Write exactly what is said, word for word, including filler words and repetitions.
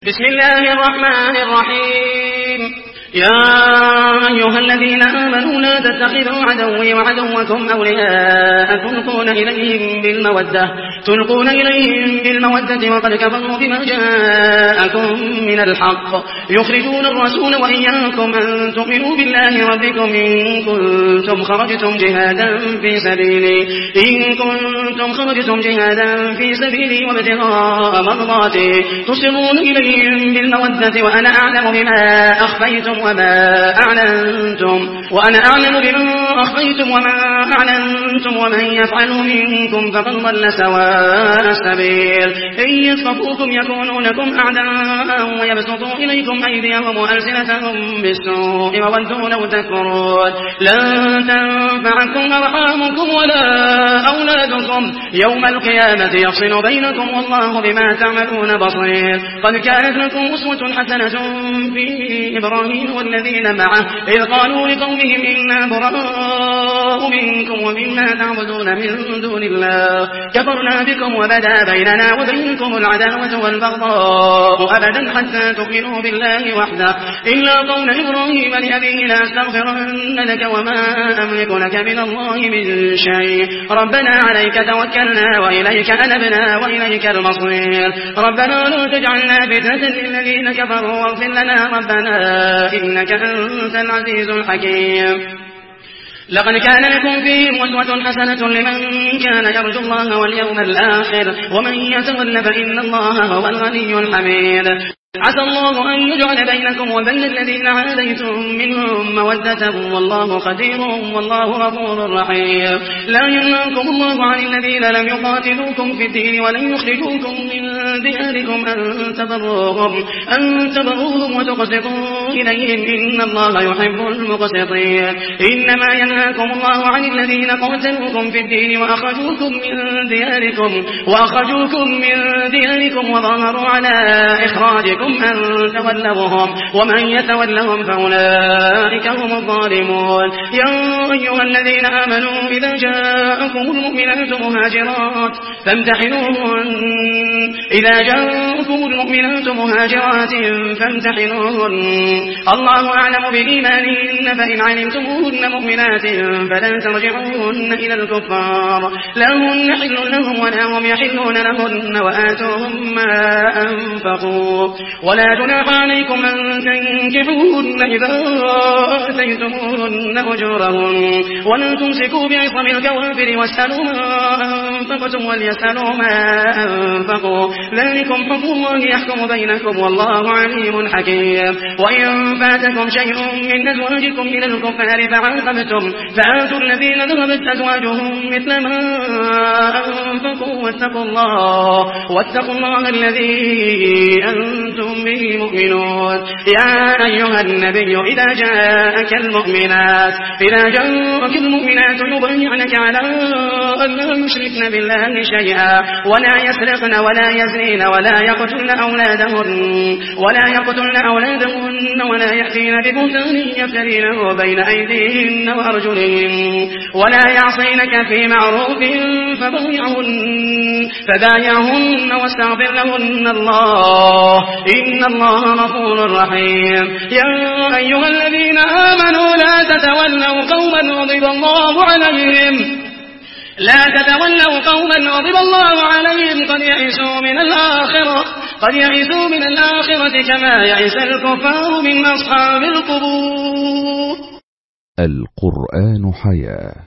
بسم الله الرحمن الرحيم. يا أيها الذين آمنوا لا تتخذوا عدوي وعدوكم أولياء تلقون إليهم بالمودة تلقون إليهم بالمودة وقد كفروا بما جاءكم من الحق يخرجون الرسول وإياكم أن تؤمنوا بالله ربكم إن كنتم خرجتم جهادا في سبيلي إن كنتم خرجتم جهادا في سبيلي وابتغاء مرضاتي تصرون إليهم بالمودة وأنا أعلم بما أخفيتم وما أعلنتم وأنا أعلم بما أخفيتم وما أعلنتم ومن يفعله منكم فقد ضل سواء السبيل إن يثقفوكم يكونوا لكم أعداء ويبسطوا إليكم أيديهم وألسنتهم بالسوء وودوا لو تكفرون لن تنفعكم أرحامكم ولا أولادكم يوم القيامة يفصل بينكم والله بما تعملون بصير. قد كانت لكم أسوة حسنة في إبراهيم والذين معه إذ قالوا لقومهم إنا براء منكم ومما تعبدون من دون الله كفرنا بكم وبدا بيننا وبينكم العداوة والبغضاء أبدا حتى تؤمنوا بالله وحده إلا قول إبراهيم لأبيه لا أستغفرن لك وما أملك لك من الله من شيء ربنا عليك توكلنا وإليك أنبنا وإليك المصير ربنا لا تجعلنا فتنة للذين كفروا واغفر لنا ربنا إنك أنت العزيز الحكيم. لقد كان لكم فيهم أسوة حسنة لمن كان يرجو الله واليوم الآخر ومن يتول فإن الله هو الغني الحميد. عسى الله أن يجعل بينكم وبين الذين عاديتم منهم مودة والله قدير والله غفور رحيم. لا ينهاكم الله عن الذين لم يقاتلوكم في الدين ولن يخرجوكم من دياركم أن تبروهم أن تبروهم وتقسطوا إليهم إن الله يحب المقسطين. إنما ينهاكم الله عن الذين قاتلوكم في الدين وأخرجوكم من دياركم وأخرجوكم من دياركم وظاهروا على إخراجكم أن تولوهم ومن يتولهم فأولئك هم الظالمون. يا أيها الذين آمنوا إذا جاءكم المؤمنات مهاجرات فامتحنوهن إذا جاءكم المؤمنات مهاجرات فامتحنوهن الله أعلم بإيمانهن فإن علمتموهن مؤمنات فلن ترجعوهن إلى الكفار لا هن حل لهم ولا هم يحلون لهن وآتوهم ما أنفقوا ولا جناح عليكم أن تنكحوهن إذا آتيتموهن أجورهن ولا تمسكوا بعصم الكوافر واسألوا ما أنفقتم وليسألوا ما أنفقوا ذلكم حكم الله يحكم بينكم والله عليم حكيم. وإن فاتكم شيء من أزواجكم إلى الكفار فعاقبتم فآتوا الذين ذهبت أزواجهم مثل ما أنفقوا واتقوا الله واتقوا الله الذي أنتم به مؤمنون. يا أيها النبي إذا جاءك المؤمنات إذا جاءك المؤمنات يبايعنك على أن لا يشركن بالله شيئا ولا يسرقن ولا يزنين ولا يقتلن أولادهن ولا يقتلن أولادهن ولا يأتين ببهتان يفترينه بين أيديهن وأرجلهن ولا يعصينك في معروف فبايعهن فبايعهن واستغفر لهن الله إن الله غفور رحيم. يا أيها الذين آمنوا لا تتولوا قوما غضب الله عليهم لا تتولوا قوما غضب الله عليهم قد يئسوا من الآخرة قد يئسوا من الآخرة كما يئس الكفار من أصحاب القبور. القرآن حياة.